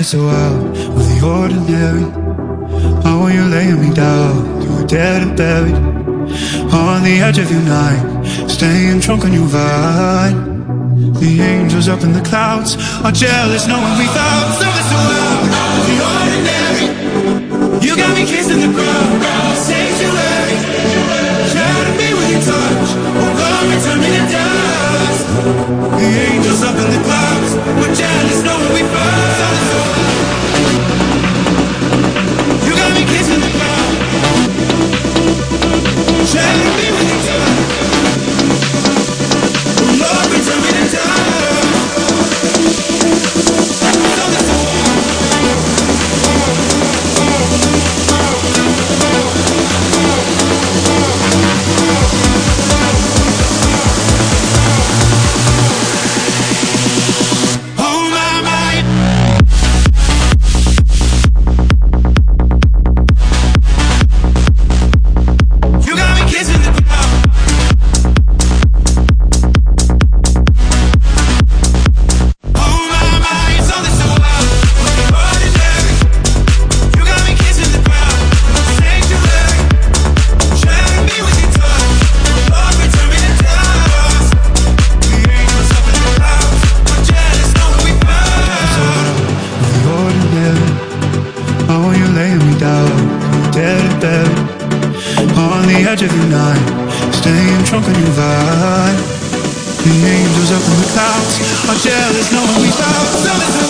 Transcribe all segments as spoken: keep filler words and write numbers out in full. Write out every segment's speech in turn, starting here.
so out of the ordinary. Oh, when you're laying me down, you were dead and buried on the edge of your night, staying drunk on your vibe. The angels up in the clouds are jealous knowing we found something so out of the ordinary. You got me kissing the ground, sanctuary. Shadow me with your touch, oh God, return me to dust. The angels up in the clouds are jealous knowing we found something so out. You got me kissing the ground, shadow me with your touch. Lord, return me to dust. Something so jealous knowing we found something so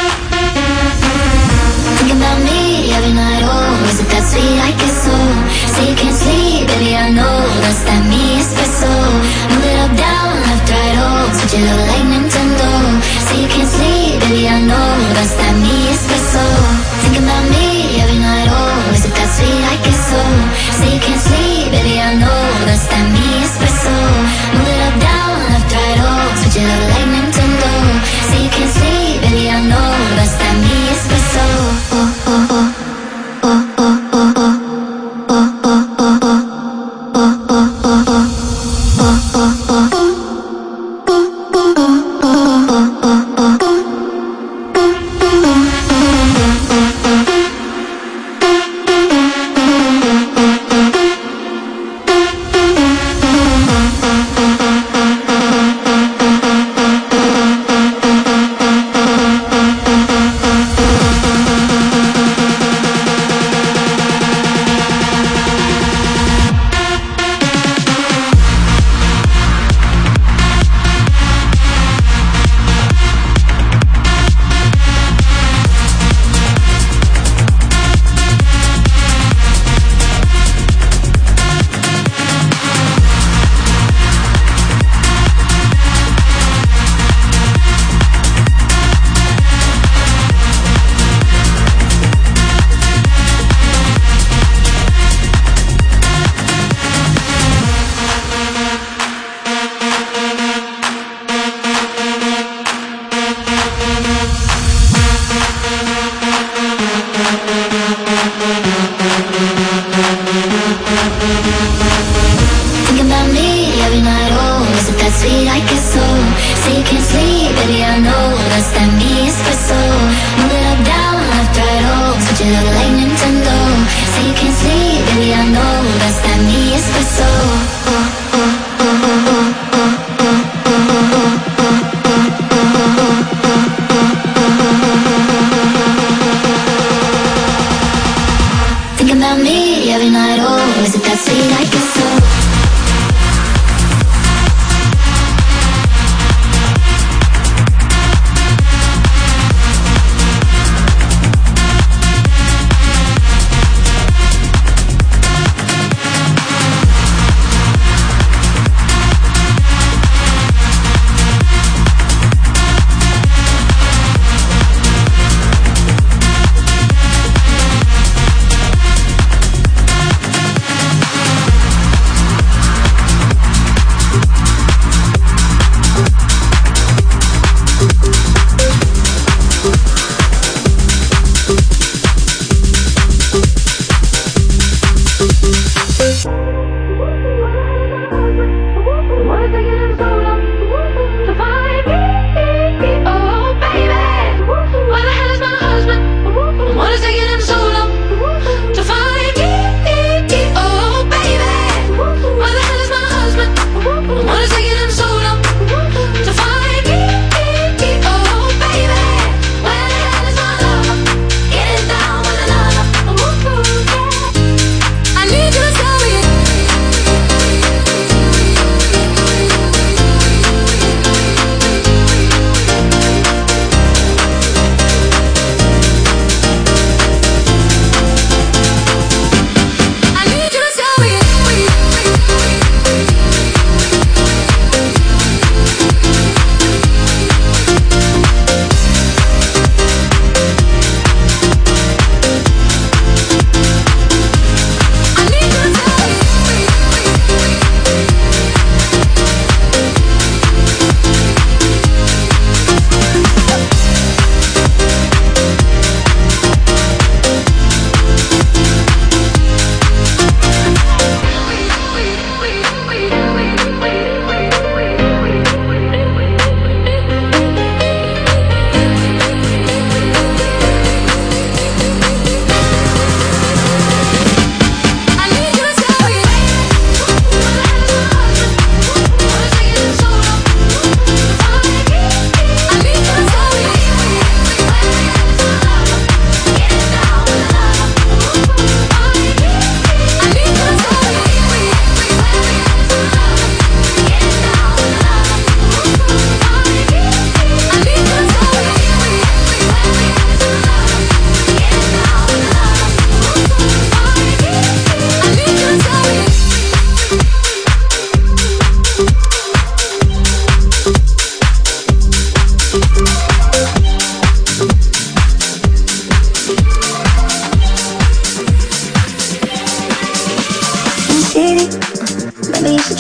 sweet like a soul. so you can't sleep, baby, I know that's that me espresso. Move it up, down, left, right, oh, switch it up like Nintendo. So you can't sleep, baby, I know that's that me espresso. Think about me every night, oh, is it that sweet? I guess so. So you can't sleep, baby, I know that's that me espresso. Move it up, down, left, right, oh, switch it up like Nintendo. So you can't sleep, baby, I know that's that me espresso. Oh, oh, oh.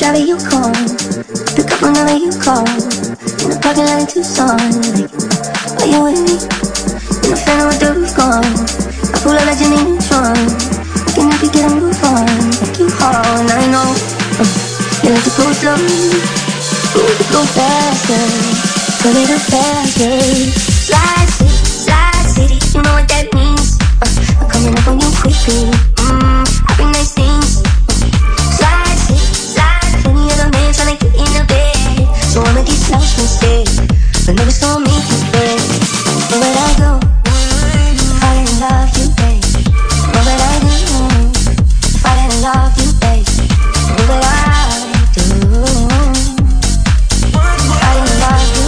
driver you call, pick up whenever you call. In the parking lot in Tucson, like, are you with me? In the phantom with the roof gone, I pull out like Jimmy Neutron. Can you be getting move on? Like you haul, and I know uh, you like to go slow, you like to go faster, put it up faster. Slide city, slide city, you know what that means. uh, I'm coming up on you quickly, mmm, I bring nice things. Slide city, slide, plenty of the men tryna get in the bed, so I'ma get lost instead, but never saw me instead. Where would I go? If I didn't love you, babe? What would I do? If I didn't love you, babe? What would I do? If I didn't love you?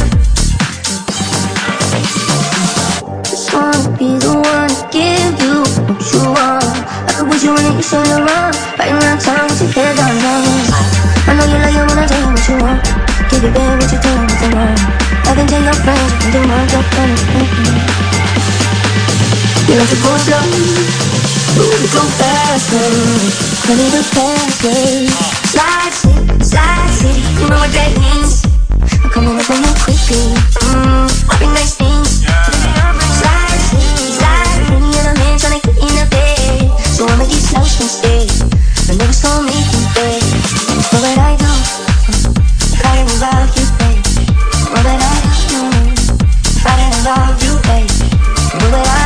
Just wanna be the one to give you what you want. I could put you in it, you should around, riding around town with your head down low. I know you like it when I tell you what you want. Give it back what you tell me tonight. I can tell your friends, I can do my job for you. You like to go slow, move it go faster, put it up faster. Slide city, slide city, you know what that means. I'm coming up on you quickly, mmm, I bring nice things. Slide city, slide, many other men tryna get in the bed, so I'ma get lost instead, but never saw me instead. What would I do if I didn't love you, babe? What would I do if I didn't love you, babe? What would I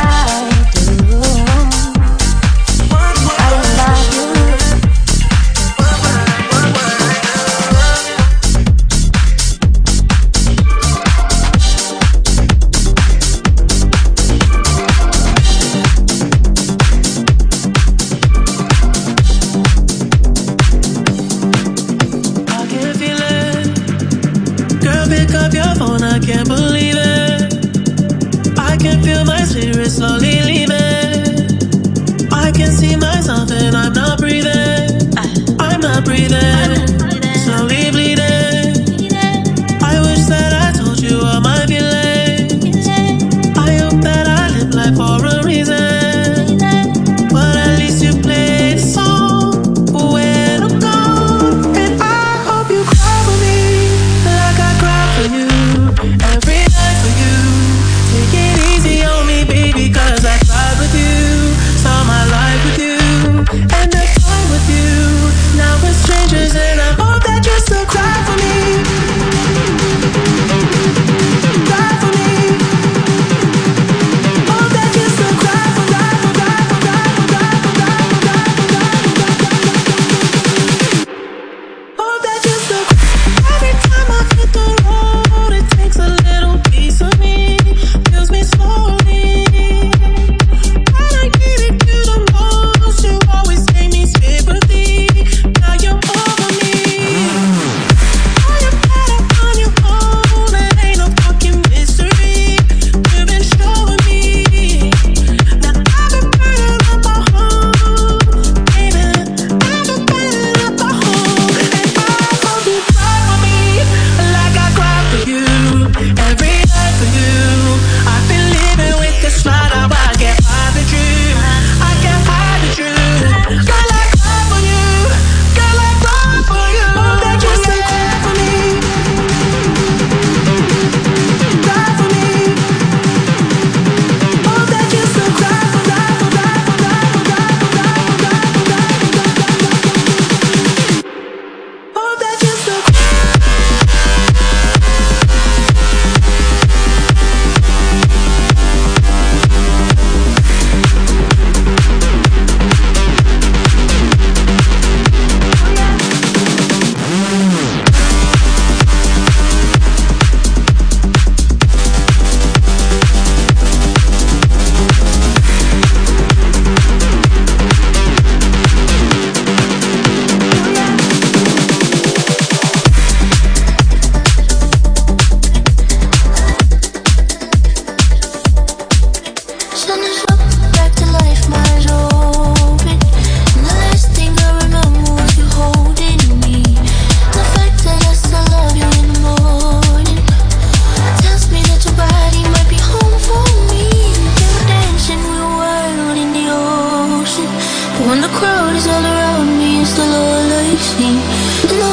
slowly leaving. I can see myself and I'm not breathing. I'm not breathing. Slowly bleeding. I wish that I told you all my feelings. I hope that I live life for a reason. But at least you played the song when I'm gone. And I hope you cry for me like I cry for you every night for you. Take it easy on me, baby, cause I cried with you, saw my life with you, and I cried with you. Now we're strangers and I hope that you still cry for me. Cry for me. Hope that you still cry for, cry for, cry for, cry for, cry for, cry for, cry for, cry for. Hope that you still cry. Every time I hit the road, it takes a little piece of me, kills me slowly. When I needed you the most, you always gave me sympathy. Now you're over me. Now you're better on your own, it ain't no fucking mystery. You've been showing me. Now I've been burning up my home, baby. I've been burning up my home, and I hope you cry for me like I cry for you every night for you. I've been living with this lie, now I can't hide the truth. I can't hide the truth. Girl, I cry for you. Girl, I cry for you. Hope that you still cry for me. Cry for me. Hope that you still cry for, cry for, cry for, cry for, cry for, cry for, cry for, cry for, cry for. Hope that you still cry. Sun is up, back to life, my eyes open. And the last thing I remember was you holding me. The fact that I still love you in the morning tells me that your body might be home for me. We were dancing, we were out in the ocean, but when the crowd is all around me, it's still all I see. And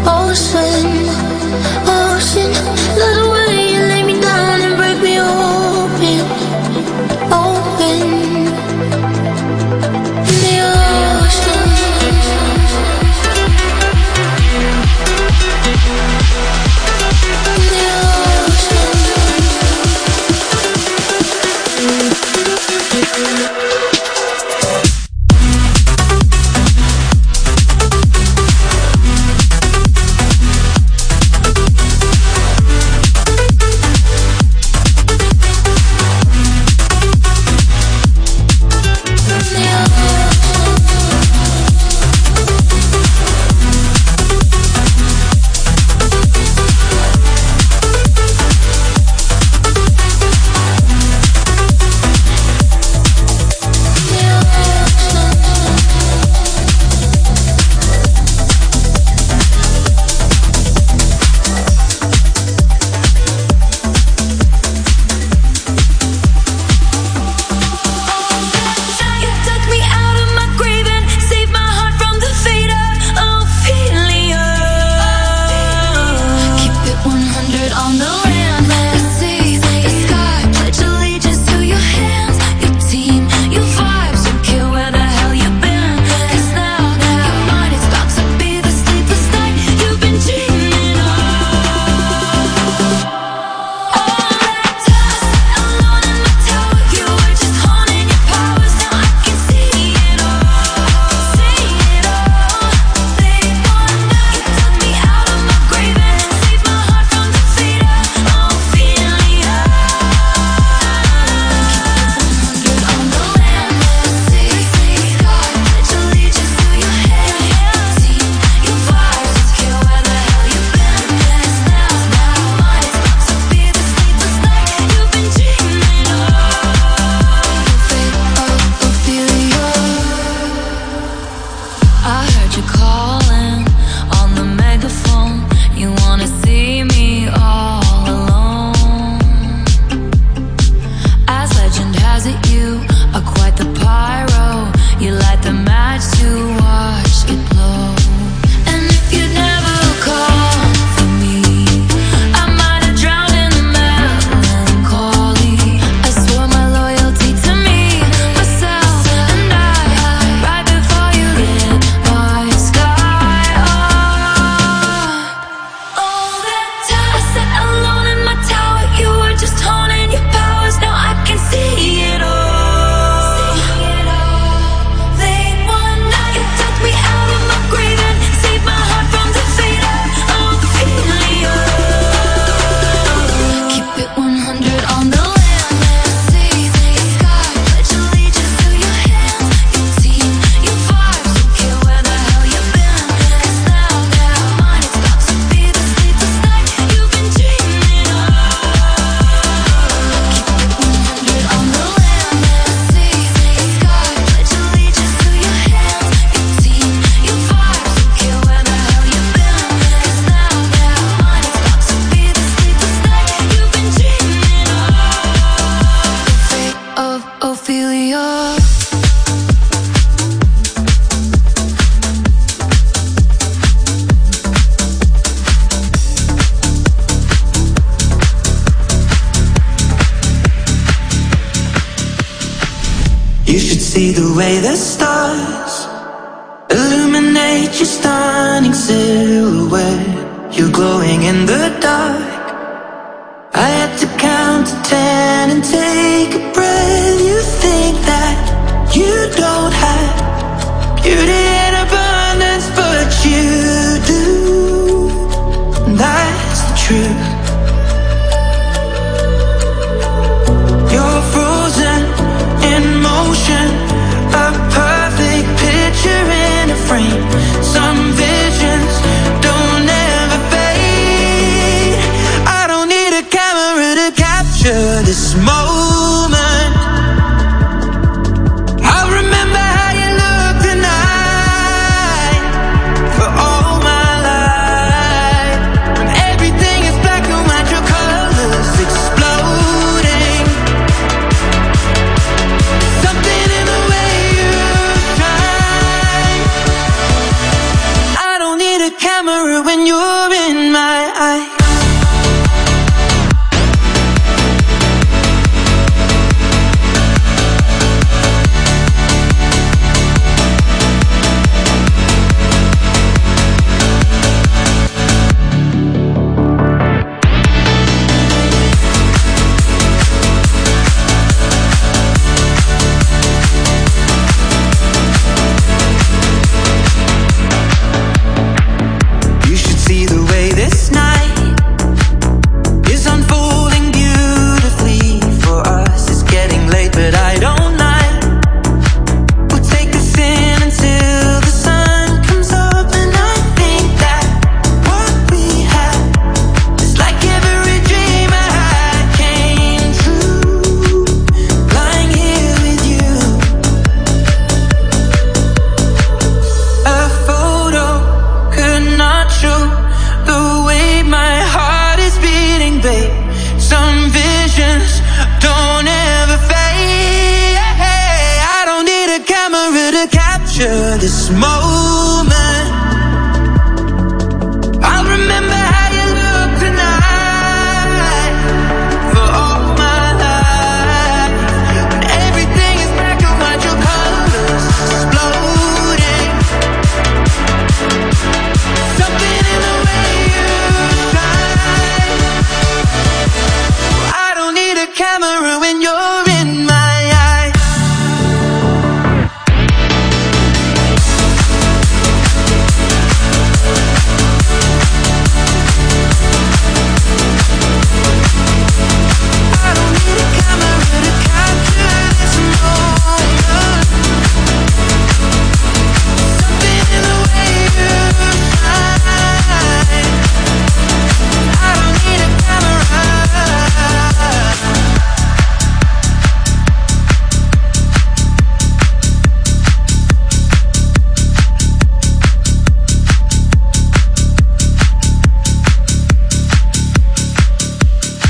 ocean, ocean. Love the way you lay me down and break me open, open. In the ocean, in the ocean. You should see the way the stars illuminate your stunning silhouette. You're glowing in the dark. I had to count to ten and take a breath. You think that you don't have beauty in abundance, but you do. That's the truth. You're frozen in motion, a perfect picture in a frame. Some visions don't ever fade. I don't need a camera to capture this moment. picture this moment.